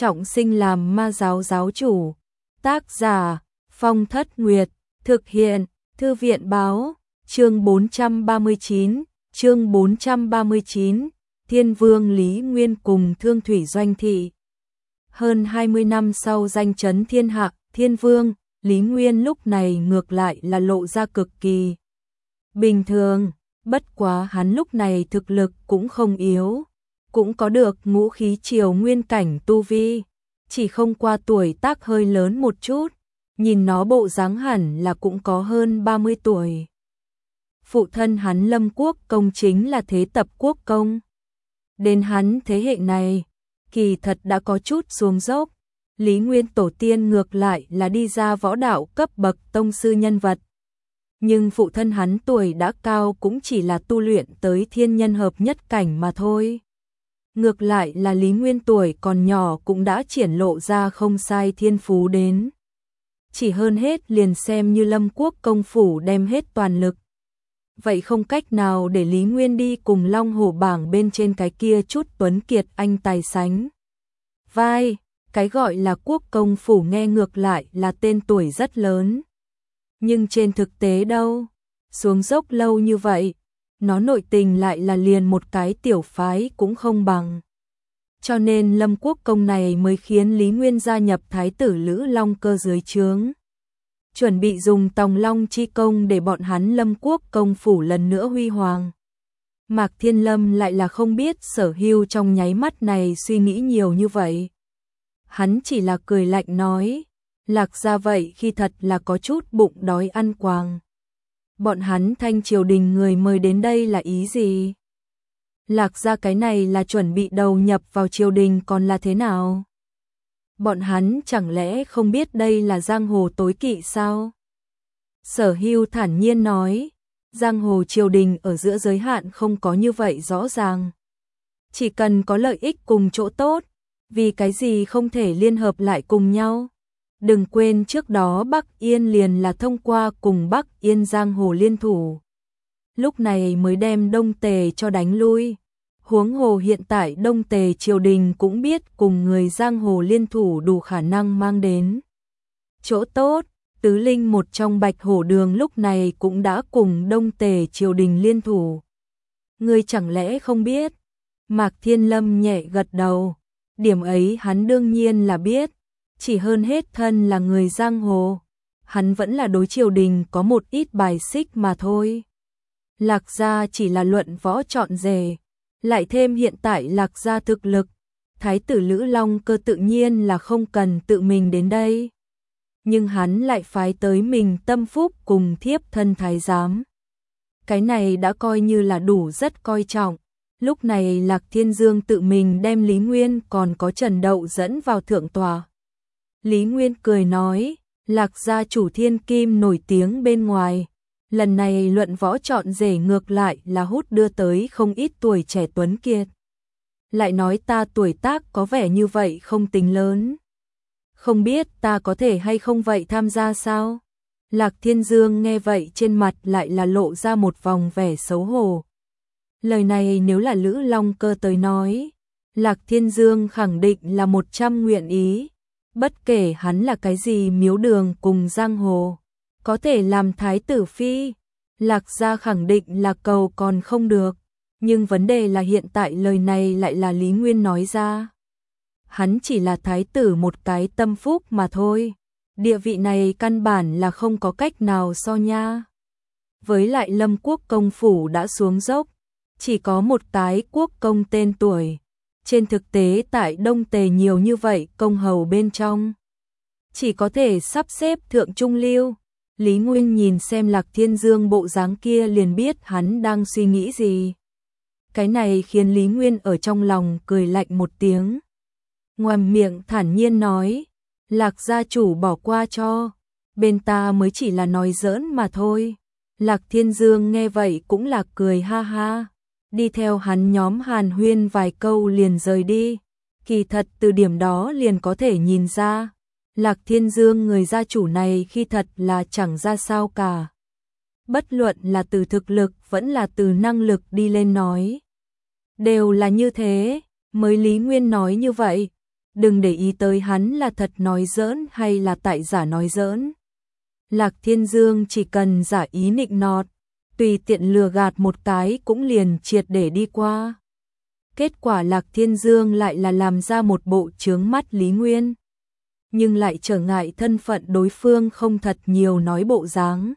trọng sinh làm ma giáo giáo chủ. Tác giả Phong Thất Nguyệt, thực hiện Thư viện báo, chương 439, chương 439, Thiên Vương Lý Nguyên cùng Thương Thủy Doanh Thị. Hơn 20 năm sau danh chấn thiên hạ, Thiên Vương, Lý Nguyên lúc này ngược lại là lộ ra cực kỳ bình thường, bất quá hắn lúc này thực lực cũng không yếu, cũng có được ngũ khí triều nguyên cảnh tu vi, chỉ không qua tuổi tác hơi lớn một chút, nhìn nó bộ dáng hẳn là cũng có hơn 30 tuổi. Phụ thân hắn Lâm Quốc Công chính là Thế Tập Quốc Công. Đến hắn thế hệ này, kỳ thật đã có chút xuống dốc. Lý Nguyên tổ tiên ngược lại là đi ra võ đạo cấp bậc tông sư nhân vật. Nhưng phụ thân hắn tuổi đã cao cũng chỉ là tu luyện tới thiên nhân hợp nhất cảnh mà thôi. Ngược lại là Lý Nguyên tuổi còn nhỏ cũng đã triển lộ ra không sai thiên phú đến. Chỉ hơn hết liền xem như Lâm Quốc công phủ đem hết toàn lực. Vậy không cách nào để Lý Nguyên đi cùng Long Hổ bảng bên trên cái kia chút tuấn kiệt anh tài sánh vai. Cái gọi là quốc công phủ nghe ngược lại là tên tuổi rất lớn. Nhưng trên thực tế đâu, xuống dốc lâu như vậy, nó nội tình lại là liền một cái tiểu phái cũng không bằng. Cho nên Lâm Quốc công này mới khiến Lý Nguyên gia nhập Thái tử Lữ Long Cơ dưới trướng. Chuẩn bị dùng Tòng Long chi công để bọn hắn Lâm Quốc công phủ lần nữa huy hoàng. Mạc Thiên Lâm lại là không biết Sở Hưu trong nháy mắt này suy nghĩ nhiều như vậy. Hắn chỉ là cười lạnh nói, Lạc gia vậy khi thật là có chút bụng đói ăn quàng. Bọn hắn Thanh triều đình người mời đến đây là ý gì? Lạc gia cái này là chuẩn bị đầu nhập vào triều đình còn là thế nào? Bọn hắn chẳng lẽ không biết đây là giang hồ tối kỵ sao? Sở Hưu thản nhiên nói, giang hồ triều đình ở giữa giới hạn không có như vậy rõ ràng. Chỉ cần có lợi ích cùng chỗ tốt, vì cái gì không thể liên hợp lại cùng nhau? Đừng quên trước đó Bắc Yên liền là thông qua cùng Bắc Yên giang hồ liên thủ. Lúc này mới đem Đông Tề cho đánh lui. Huống hồ hiện tại Đông Tề triều đình cũng biết cùng người giang hồ liên thủ đủ khả năng mang đến chỗ tốt. Tứ Linh một trong Bạch Hổ Đường lúc này cũng đã cùng Đông Tề triều đình liên thủ. Ngươi chẳng lẽ không biết? Mạc Thiên Lâm nhẹ gật đầu. Điểm ấy hắn đương nhiên là biết, chỉ hơn hết thân là người giang hồ, hắn vẫn là đối triều đình có một ít bài xích mà thôi. Lạc gia chỉ là luận võ chọn rể, lại thêm hiện tại Lạc gia thực lực, Thái tử Lữ Long Cơ tự nhiên là không cần tự mình đến đây. Nhưng hắn lại phái tới mình tâm phúc cùng thiếp thân thái giám. Cái này đã coi như là đủ rất coi trọng. Lúc này Lạc Thiên Dương tự mình đem Lý Nguyên còn có Trần Đậu dẫn vào thượng tòa. Lý Nguyên cười nói, Lạc gia chủ thiên kim nổi tiếng bên ngoài. Lần này luận võ chọn rể ngược lại là hút đưa tới không ít tuổi trẻ tuấn kiệt. Lại nói ta tuổi tác có vẻ như vậy không tính lớn. Không biết ta có thể hay không vậy tham gia sao? Lạc Thiên Dương nghe vậy trên mặt lại là lộ ra một vòng vẻ xấu hổ. Lời này nếu là Lữ Long Cơ tới nói, Lạc Thiên Dương khẳng định là 100 nguyện ý. Bất kể hắn là cái gì miếu đường cùng giang hồ, có thể làm thái tử phi, Lạc gia khẳng định là cầu còn không được. Nhưng vấn đề là hiện tại lời này lại là Lý Nguyên nói ra. Hắn chỉ là thái tử một cái tâm phúc mà thôi. Địa vị này căn bản là không có cách nào so nha. Với lại Lâm Quốc công phủ đã xuống dốc. Chỉ có một cái quốc công tên tuổi. Trên thực tế tại Đông Tề nhiều như vậy công hầu bên trong. Chỉ có thể sắp xếp thượng trung lưu. Lý Nguyên nhìn xem Lạc Thiên Dương bộ dáng kia liền biết hắn đang suy nghĩ gì. Cái này khiến Lý Nguyên ở trong lòng cười lạnh một tiếng. Ngoàm miệng thản nhiên nói, Lạc gia chủ bỏ qua cho. Bên ta mới chỉ là nói giỡn mà thôi. Lạc Thiên Dương nghe vậy cũng là cười ha ha. Đi theo hắn nhóm hàn huyên vài câu liền rời đi. Kỳ thật từ điểm đó liền có thể nhìn ra, Lạc Thiên Dương người gia chủ này khi thật là chẳng ra sao cả. Bất luận là từ thực lực vẫn là từ năng lực đi lên nói. Đều là như thế, mới Lý Nguyên nói như vậy. đừng để ý tới hắn là thật nói giỡn hay là tại giả nói giỡn. Lạc Thiên Dương chỉ cần giả ý nịnh nọt, tùy tiện lừa gạt một cái cũng liền triệt để đi qua. Kết quả Lạc Thiên Dương lại là làm ra một bộ chướng mắt Lý Nguyên, nhưng lại trở ngại thân phận đối phương không thật nhiều nói bộ dáng.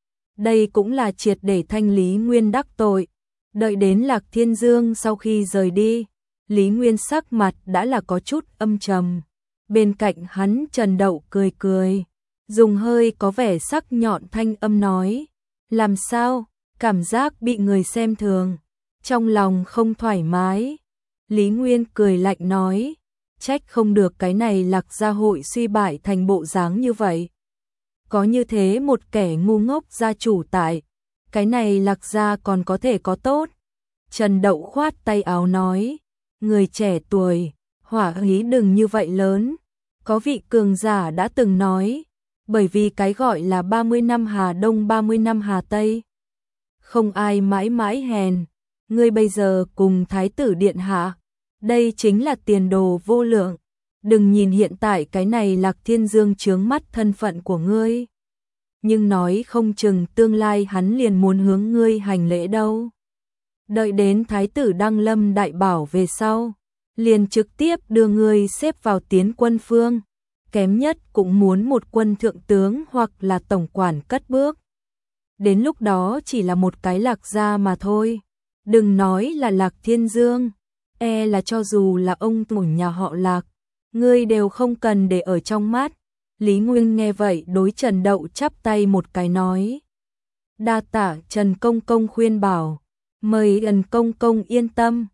Đây cũng là triệt để thanh Lý Nguyên đắc tội. Đợi đến Lạc Thiên Dương sau khi rời đi, Lý Nguyên sắc mặt đã là có chút âm trầm. Bên cạnh hắn Trần Đậu cười cười, dùng hơi có vẻ sắc nhọn thanh âm nói, làm sao, cảm giác bị người xem thường, trong lòng không thoải mái. Lý Nguyên cười lạnh nói, trách không được cái này Lạc gia hội suy bại thành bộ dáng như vậy. Có như thế một kẻ ngu ngốc gia chủ tại, cái này Lạc gia còn có thể có tốt. Trần Đậu khoát tay áo nói, người trẻ tuổi, hỏa khí đừng như vậy lớn. Có vị cường giả đã từng nói, bởi vì cái gọi là 30 năm Hà Đông 30 năm Hà Tây. Không ai mãi mãi hèn, ngươi bây giờ cùng Thái tử Điện Hạ, đây chính là tiền đồ vô lượng. Đừng nhìn hiện tại cái này Lạc Thiên Dương chướng mắt thân phận của ngươi, nhưng nói không chừng tương lai hắn liền muốn hướng ngươi hành lễ đâu. Đợi đến Thái tử đăng lâm đại bảo về sau, liền trực tiếp đưa ngươi xếp vào tiến quân phương, kém nhất cũng muốn một quân thượng tướng hoặc là tổng quản cất bước. Đến lúc đó chỉ là một cái Lạc gia mà thôi, đừng nói là Lạc Thiên Dương, là cho dù là ông tổ nhà họ Lạc, ngươi đều không cần để ở trong mắt. Lý Nguyên nghe vậy đối Trần Đậu chắp tay một cái nói, đa tạ Trần Công Công khuyên bảo, mời Trần Công Công yên tâm,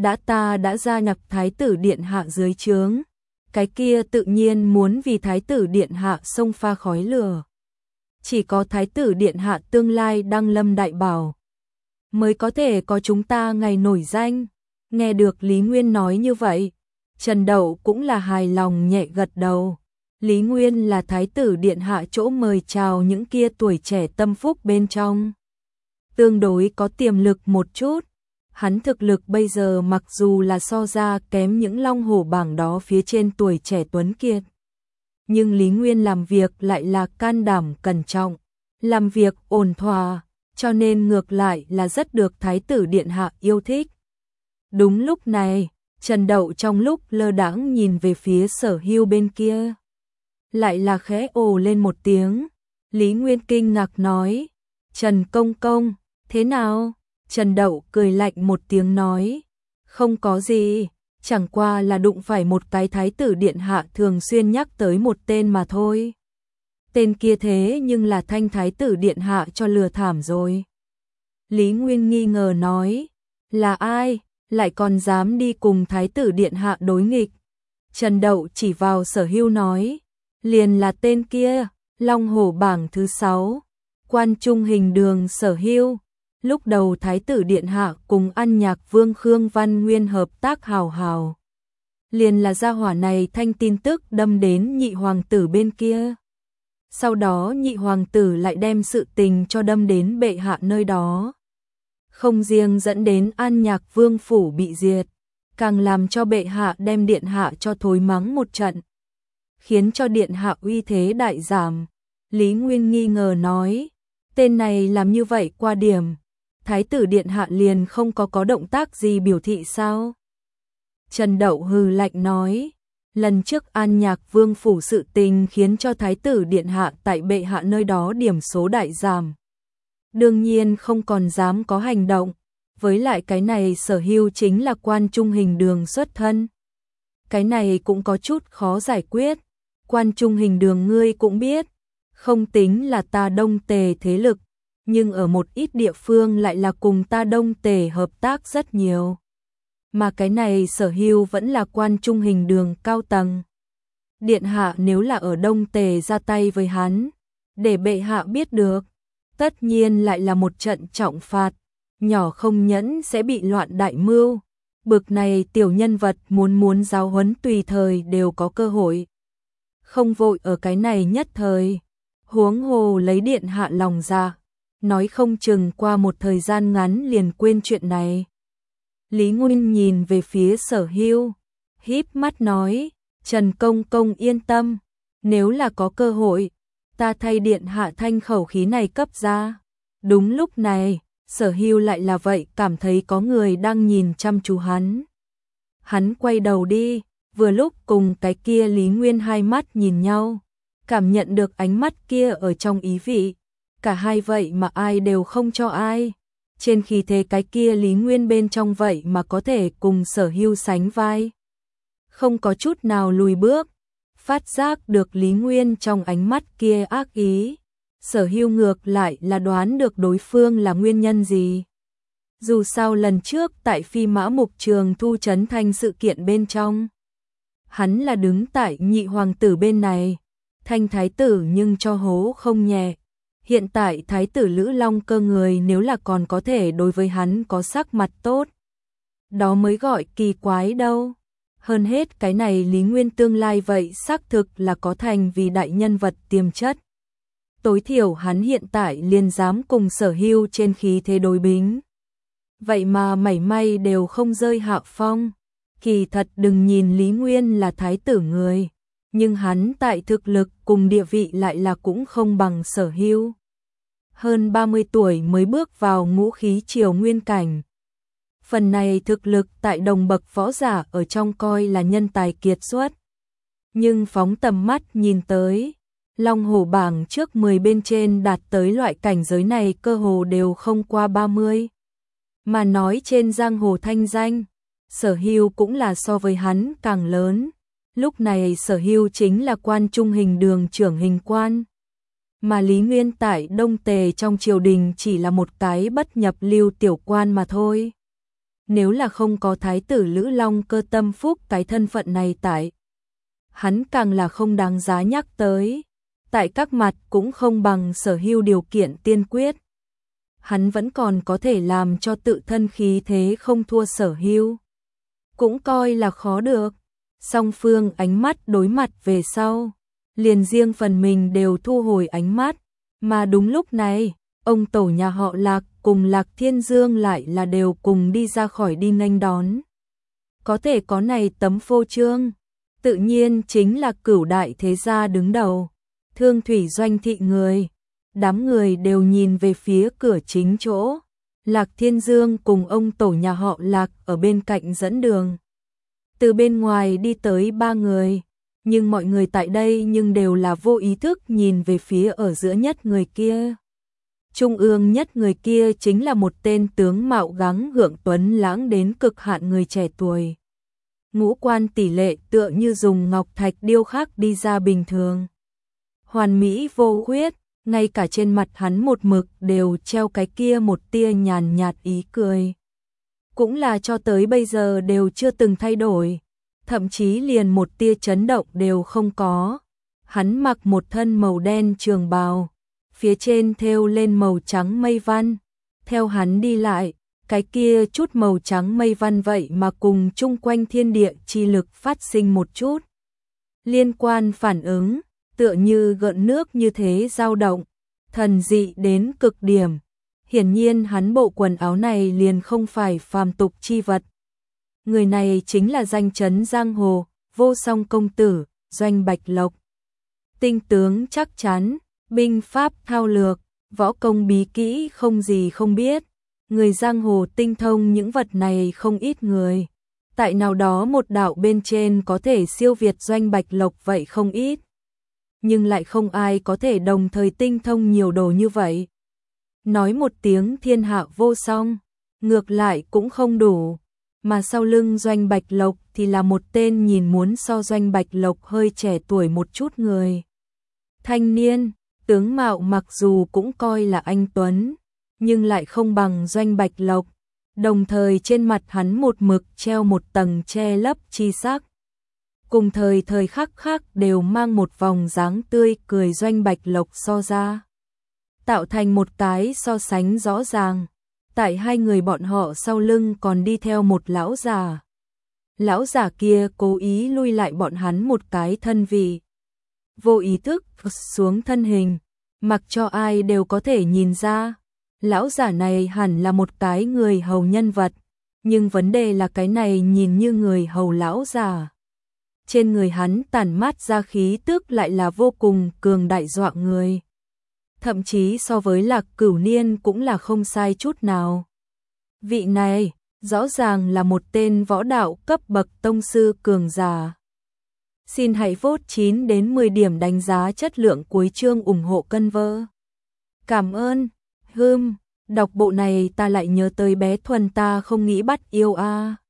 ta đã gia nhập Thái tử Điện Hạ dưới trướng, cái kia tự nhiên muốn vì Thái tử Điện Hạ xông pha khói lửa. Chỉ có Thái tử Điện Hạ tương lai đăng lâm đại bảo, mới có thể có chúng ta ngày nổi danh. Nghe được Lý Nguyên nói như vậy, Trần Đậu cũng là hài lòng nhẹ gật đầu. Lý Nguyên là Thái tử Điện Hạ chỗ mời chào những kia tuổi trẻ tâm phúc bên trong, tương đối có tiềm lực một chút. Hắn thực lực bây giờ mặc dù là so ra kém những long hổ bảng đó phía trên tuổi trẻ tuấn kiệt, nhưng Lý Nguyên làm việc lại là can đảm cẩn trọng, làm việc ổn thỏa, cho nên ngược lại là rất được Thái tử Điện Hạ yêu thích. Đúng lúc này, Trần Đậu trong lúc lơ đãng nhìn về phía Sở Hưu bên kia, lại là khẽ ồ lên một tiếng. Lý Nguyên kinh ngạc nói, Trần Công Công, thế nào? Trần Đậu cười lạnh một tiếng nói, không có gì, chẳng qua là đụng phải một cái Thái tử Điện Hạ thường xuyên nhắc tới một tên mà thôi. Tên kia thế nhưng là thanh Thái tử Điện Hạ cho lừa thảm rồi. Lý Nguyên nghi ngờ nói, là ai, lại còn dám đi cùng Thái tử Điện Hạ đối nghịch? Trần Đậu chỉ vào Sở Hưu nói, liền là tên kia, Long Hổ bảng thứ 6, Quan Trung Hình Đường Sở Hưu. Lúc đầu Thái tử Điện Hạ cùng An Nhạc Vương Khương Văn Nguyên hợp tác hào hào, liền là gia hỏa này thanh tin tức đâm đến nhị hoàng tử bên kia. Sau đó nhị hoàng tử lại đem sự tình cho đâm đến bệ hạ nơi đó. Không riêng dẫn đến An Nhạc Vương phủ bị diệt, càng làm cho bệ hạ đem Điện Hạ cho thối mắng một trận, khiến cho Điện Hạ uy thế đại giảm. Lý Nguyên nghi ngờ nói, tên này làm như vậy qua điểm, Thái tử Điện Hạ liền không có động tác gì biểu thị sao? Trần Đậu hừ lạnh nói, lần trước An Nhạc Vương phủ sự tình khiến cho Thái tử Điện Hạ tại bệ hạ nơi đó điểm số đại giảm, đương nhiên không còn dám có hành động. Với lại cái này Sở Hưu chính là Quan Trung Hình Đường xuất thân, cái này cũng có chút khó giải quyết. Quan Trung Hình Đường ngươi cũng biết, không tính là ta Đông Tề thế lực, nhưng ở một ít địa phương lại là cùng ta Đông Tề hợp tác rất nhiều. Mà cái này Sở Hưu vẫn là Quan Trung Hình Đường cao tầng. Điện Hạ nếu là ở Đông Tề ra tay với hắn, để bệ hạ biết được, tất nhiên lại là một trận trọng phạt, nhỏ không nhẫn sẽ bị loạn đại mưu. Bực này tiểu nhân vật muốn giáo huấn tùy thời đều có cơ hội. Không vội ở cái này nhất thời, huống hồ lấy Điện Hạ lòng dạ, nói không chừng qua một thời gian ngắn liền quên chuyện này. Lý Nguyên nhìn về phía Sở Hưu, híp mắt nói, Trần Công Công yên tâm, nếu là có cơ hội, ta thay điện hạ thanh khẩu khí này cấp ra. Đúng lúc này, Sở Hưu lại là vậy cảm thấy có người đang nhìn chăm chú hắn. Hắn quay đầu đi, vừa lúc cùng cái kia Lý Nguyên hai mắt nhìn nhau, cảm nhận được ánh mắt kia ở trong ý vị. Cả hai vậy mà ai đều không cho ai. Trên khí thế cái kia Lý Nguyên bên trong vậy mà có thể cùng Sở Hưu sánh vai. Không có chút nào lùi bước, phát giác được Lý Nguyên trong ánh mắt kia ác ý. Sở Hưu ngược lại là đoán được đối phương là nguyên nhân gì. Dù sao lần trước tại Phi Mã Mục Trường Thu Trấn Thanh sự kiện bên trong, hắn là đứng tại nhị hoàng tử bên này, Thanh thái tử nhưng cho hố không nhẹ. Hiện tại thái tử Lữ Long Cơ người nếu là còn có thể đối với hắn có sắc mặt tốt, đó mới gọi kỳ quái đâu. Hơn hết cái này Lý Nguyên tương lai vậy xác thực là có thành vì đại nhân vật tiềm chất. Tối thiểu hắn hiện tại liền dám cùng Sở Hưu trên khí thế đối bính. Vậy mà mảy may đều không rơi hạ phong. Kỳ thật đừng nhìn Lý Nguyên là thái tử người, nhưng hắn tại thực lực cùng địa vị lại là cũng không bằng Sở Hưu. Hơn 30 tuổi mới bước vào ngũ khí triều nguyên cảnh. Phần này thực lực tại đồng bậc võ giả ở trong coi là nhân tài kiệt xuất. Nhưng phóng tầm mắt nhìn tới, Long Hổ bảng trước 10 bên trên đạt tới loại cảnh giới này cơ hồ đều không qua 30. Mà nói trên giang hồ thanh danh, Sở Hưu cũng là so với hắn càng lớn. Lúc này Sở Hưu chính là quan trung hình đường trưởng hình quan. Mà Lý Nguyên tại Đông Tề trong triều đình chỉ là một cái bất nhập lưu tiểu quan mà thôi. Nếu là không có thái tử Lữ Long Cơ tâm phúc cái thân phận này tại, hắn càng là không đáng giá nhắc tới. Tại các mặt cũng không bằng Sở Hưu điều kiện tiên quyết. Hắn vẫn còn có thể làm cho tự thân khí thế không thua Sở Hưu, cũng coi là khó được. Song phương ánh mắt đối mặt về sau, liền riêng phần mình đều thu hồi ánh mắt. Mà đúng lúc này, ông tổ nhà họ Lạc cùng Lạc Thiên Dương lại là đều cùng đi ra khỏi đi nghênh đón. Có thể có này tấm phô trương, tự nhiên chính là Cửu đại thế gia đứng đầu, Thương Thủy Doanh thị người. Đám người đều nhìn về phía cửa chính chỗ. Lạc Thiên Dương cùng ông tổ nhà họ Lạc ở bên cạnh dẫn đường. Từ bên ngoài đi tới 3 người, nhưng mọi người tại đây nhưng đều là vô ý thức nhìn về phía ở giữa nhất người kia. Trung ương nhất người kia chính là một tên tướng mạo gắng gượng tuấn lãng đến cực hạn người trẻ tuổi. Ngũ quan tỷ lệ tựa như dùng ngọc thạch điêu khắc đi ra bình thường. Hoàn mỹ vô khuyết, ngay cả trên mặt hắn một mực đều treo cái kia một tia nhàn nhạt ý cười. Cũng là cho tới bây giờ đều chưa từng thay đổi, thậm chí liền một tia chấn động đều không có. Hắn mặc một thân màu đen trường bào, phía trên thêu lên màu trắng mây văn. Theo hắn đi lại, cái kia chút màu trắng mây văn vậy mà cùng chung quanh thiên địa chi lực phát sinh một chút liên quan phản ứng, tựa như gợn nước như thế dao động, thần dị đến cực điểm. Hiển nhiên hắn bộ quần áo này liền không phải phàm tục chi vật. Người này chính là danh chấn giang hồ, vô song công tử, Doanh Bạch Lộc. Tinh tướng chắc chắn, binh pháp thao lược, võ công bí kỹ không gì không biết. Người giang hồ tinh thông những vật này không ít người. Tại nào đó một đạo bên trên có thể siêu việt Doanh Bạch Lộc vậy không ít. Nhưng lại không ai có thể đồng thời tinh thông nhiều đồ như vậy. Nói một tiếng thiên hạ vô song, ngược lại cũng không đủ. Mà sau lưng Doanh Bạch Lộc thì là một tên nhìn muốn so Doanh Bạch Lộc hơi trẻ tuổi một chút người. Thanh niên, tướng mạo mặc dù cũng coi là anh tuấn, nhưng lại không bằng Doanh Bạch Lộc. Đồng thời trên mặt hắn một mực treo một tầng che lấp chi sắc. Cùng thời thời khắc khắc đều mang một vòng dáng tươi cười Doanh Bạch Lộc so ra, tạo thành một cái so sánh rõ ràng. Tại hai người bọn họ sau lưng còn đi theo một lão già. Lão già kia cố ý lui lại bọn hắn một cái thân vị. Vô ý thức xuống thân hình, mặc cho ai đều có thể nhìn ra. Lão già này hẳn là một cái người hầu nhân vật, nhưng vấn đề là cái này nhìn như người hầu lão già. trên người hắn tản mát ra khí tức lại là vô cùng cường đại dọa người. Thậm chí so với Lạc Cửu Niên cũng là không sai chút nào. Vị này, rõ ràng là một tên võ đạo cấp bậc tông sư cường giả. Xin hãy vote 9 đến 10 điểm đánh giá chất lượng cuối chương ủng hộ cân vơ. Cảm ơn. Đọc bộ này ta lại nhớ tới bé Thuần ta không nghĩ bắt yêu a.